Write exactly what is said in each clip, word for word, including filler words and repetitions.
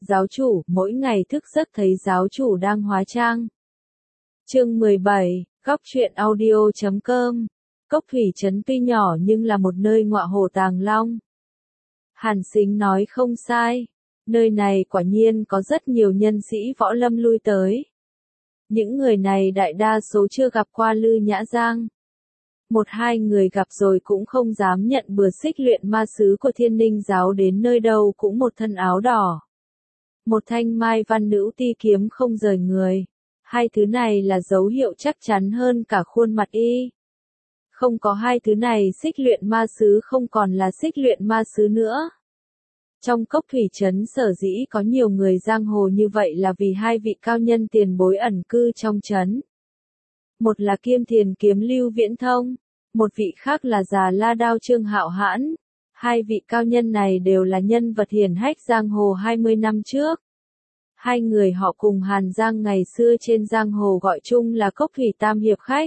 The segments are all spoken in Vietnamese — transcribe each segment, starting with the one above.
Giáo chủ, mỗi ngày thức giấc thấy giáo chủ đang hóa trang. Chương mười bảy, Góc truyện audio chấm com. Cốc Thủy Trấn tuy nhỏ nhưng là một nơi ngọa hổ tàng long. Hàn Sính nói không sai, nơi này quả nhiên có rất nhiều nhân sĩ võ lâm lui tới. Những người này đại đa số chưa gặp qua Lư Nhã Giang. Một hai người gặp rồi cũng không dám nhận bừa xích luyện ma sứ của Thiên Ninh giáo đến nơi đâu cũng một thân áo đỏ. Một thanh mai văn nữ ti kiếm không rời người. Hai thứ này là dấu hiệu chắc chắn hơn cả khuôn mặt y. Không có hai thứ này xích luyện ma sứ không còn là xích luyện ma sứ nữa. Trong Cốc Thủy Trấn sở dĩ có nhiều người giang hồ như vậy là vì hai vị cao nhân tiền bối ẩn cư trong trấn. Một là Kiêm Thiền Kiếm Lưu Viễn Thông, một vị khác là Già La Đao Trương Hạo Hãn. Hai vị cao nhân này đều là nhân vật hiển hách giang hồ hai mươi năm trước. Hai người họ cùng Hàn Giang ngày xưa trên giang hồ gọi chung là Cốc Thủy Tam Hiệp Khách.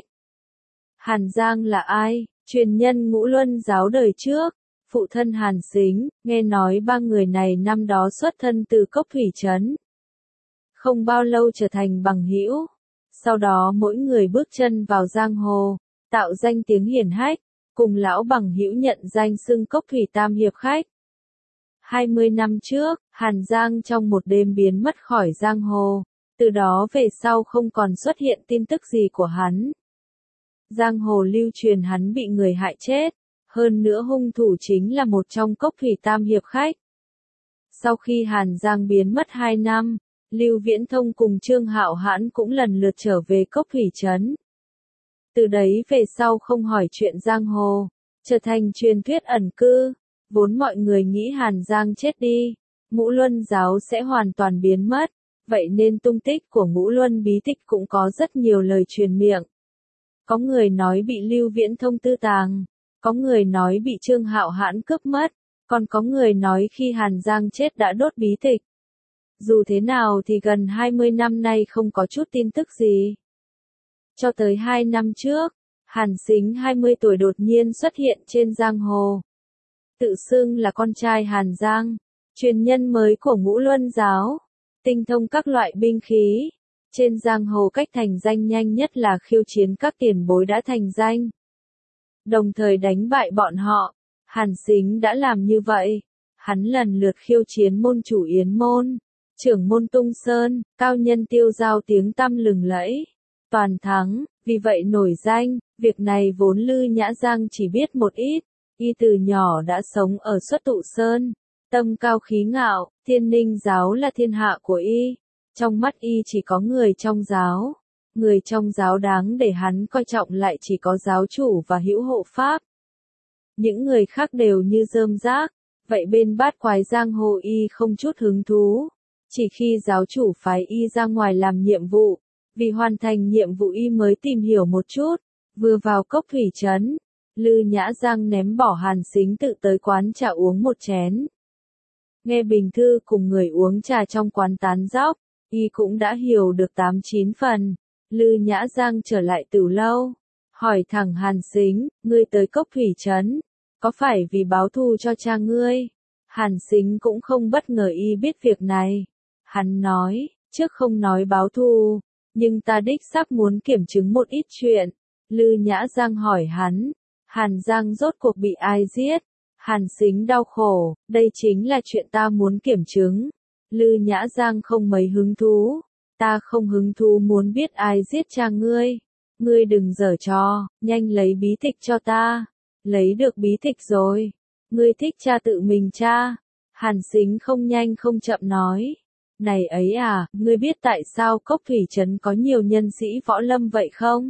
Hàn Giang là ai? Truyền nhân Ngũ Luân giáo đời trước, phụ thân Hàn Sính, nghe nói ba người này năm đó xuất thân từ Cốc Thủy Trấn. Không bao lâu trở thành bằng hữu, sau đó mỗi người bước chân vào giang hồ, tạo danh tiếng hiển hách, cùng lão bằng hữu nhận danh xưng Cốc Thủy Tam Hiệp Khách. hai mươi năm trước, Hàn Giang trong một đêm biến mất khỏi giang hồ, từ đó về sau không còn xuất hiện tin tức gì của hắn. Giang hồ lưu truyền hắn bị người hại chết, hơn nữa hung thủ chính là một trong Cốc Thủy Tam Hiệp Khách. Sau khi Hàn Giang biến mất hai năm, Lưu Viễn Thông cùng Trương Hạo Hãn cũng lần lượt trở về Cốc Thủy Trấn. Từ đấy về sau không hỏi chuyện giang hồ, trở thành truyền thuyết ẩn cư, vốn mọi người nghĩ Hàn Giang chết đi, Ngũ Luân giáo sẽ hoàn toàn biến mất, vậy nên tung tích của Ngũ Luân bí tịch cũng có rất nhiều lời truyền miệng. Có người nói bị Lưu Viễn Thông tư tàng, có người nói bị Trương Hạo Hãn cướp mất, còn có người nói khi Hàn Giang chết đã đốt bí tịch. Dù thế nào thì gần hai mươi năm nay không có chút tin tức gì. Cho tới hai năm trước, Hàn Sính hai mươi tuổi đột nhiên xuất hiện trên giang hồ. Tự xưng là con trai Hàn Giang, truyền nhân mới của Ngũ Luân giáo, tinh thông các loại binh khí. Trên giang hồ cách thành danh nhanh nhất là khiêu chiến các tiền bối đã thành danh, đồng thời đánh bại bọn họ. Hàn Sính đã làm như vậy. Hắn lần lượt khiêu chiến môn chủ Yến Môn, trưởng môn Tung Sơn, cao nhân Tiêu Giao tiếng tăm lừng lẫy, toàn thắng, vì vậy nổi danh. Việc này vốn Lư Nhã Giang chỉ biết một ít. Y từ nhỏ đã sống ở Xuất Tụ Sơn, tâm cao khí ngạo, Thiên Ninh giáo là thiên hạ của y. Trong mắt y chỉ có người trong giáo, người trong giáo đáng để hắn coi trọng lại chỉ có giáo chủ và hữu hộ pháp. Những người khác đều như rơm rác, vậy bên bát quái giang hồ y không chút hứng thú. Chỉ khi giáo chủ phái y ra ngoài làm nhiệm vụ, vì hoàn thành nhiệm vụ y mới tìm hiểu một chút. Vừa vào Cốc Thủy Trấn, Lư Nhã Giang ném bỏ Hàn Sính tự tới quán trà uống một chén. Nghe Bình Thư cùng người uống trà trong quán tán dóc, y cũng đã hiểu được tám chín phần. Lư Nhã Giang trở lại từ lâu, hỏi thẳng Hàn Sính, ngươi tới Cốc Thủy Trấn, có phải vì báo thù cho cha ngươi? Hàn Sính cũng không bất ngờ y biết việc này. Hắn nói, trước không nói báo thù, nhưng ta đích xác muốn kiểm chứng một ít chuyện. Lư Nhã Giang hỏi hắn, Hàn Giang rốt cuộc bị ai giết? Hàn Sính đau khổ, đây chính là chuyện ta muốn kiểm chứng. Lư Nhã Giang không mấy hứng thú, ta không hứng thú muốn biết ai giết cha ngươi. Ngươi đừng giở trò, nhanh lấy bí tịch cho ta. Lấy được bí tịch rồi, ngươi thích cha tự mình tra. Hàn Sính không nhanh không chậm nói, này ấy à, ngươi biết tại sao Cốc Thủy Trấn có nhiều nhân sĩ võ lâm vậy không?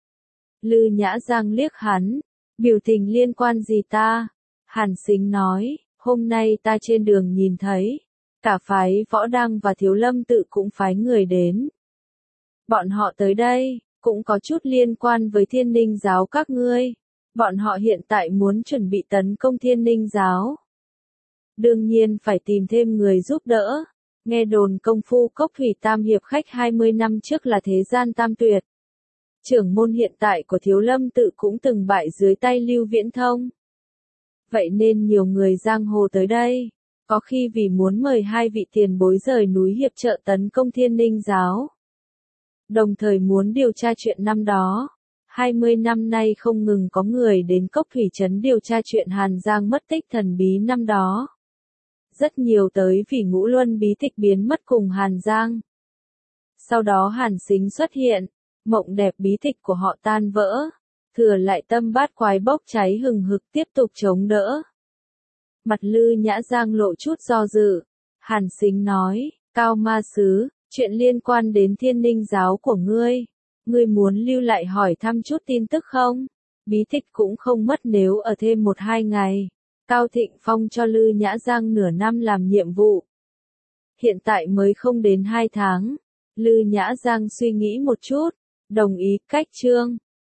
Lư Nhã Giang liếc hắn, biểu tình liên quan gì ta? Hàn Sính nói, hôm nay ta trên đường nhìn thấy, cả phái Võ Đăng và Thiếu Lâm tự cũng phái người đến. Bọn họ tới đây, cũng có chút liên quan với Thiên Ninh giáo các ngươi. Bọn họ hiện tại muốn chuẩn bị tấn công Thiên Ninh giáo. Đương nhiên phải tìm thêm người giúp đỡ. Nghe đồn công phu Cốc Thủy Tam Hiệp Khách hai mươi năm trước là thế gian tam tuyệt. Trưởng môn hiện tại của Thiếu Lâm tự cũng từng bại dưới tay Lưu Viễn Thông. Vậy nên nhiều người giang hồ tới đây. Có khi vì muốn mời hai vị tiền bối rời núi hiệp trợ tấn công Thiên Ninh giáo. Đồng thời muốn điều tra chuyện năm đó. hai mươi năm nay không ngừng có người đến Cốc Thủy Trấn điều tra chuyện Hàn Giang mất tích thần bí năm đó. Rất nhiều tới vì Ngũ Luân bí tịch biến mất cùng Hàn Giang. Sau đó Hàn Sính xuất hiện, mộng đẹp bí tịch của họ tan vỡ, thừa lại tâm bát quái bốc cháy hừng hực tiếp tục chống đỡ. Mặt Lư Nhã Giang lộ chút do dự, Hàn Sính nói, Cao Ma Sứ, chuyện liên quan đến Thiên Ninh giáo của ngươi, ngươi muốn lưu lại hỏi thăm chút tin tức không? Bí tịch cũng không mất nếu ở thêm một hai ngày. Cao Thịnh Phong cho Lư Nhã Giang nửa năm làm nhiệm vụ. Hiện tại mới không đến hai tháng. Lư Nhã Giang suy nghĩ một chút, đồng ý cách chương.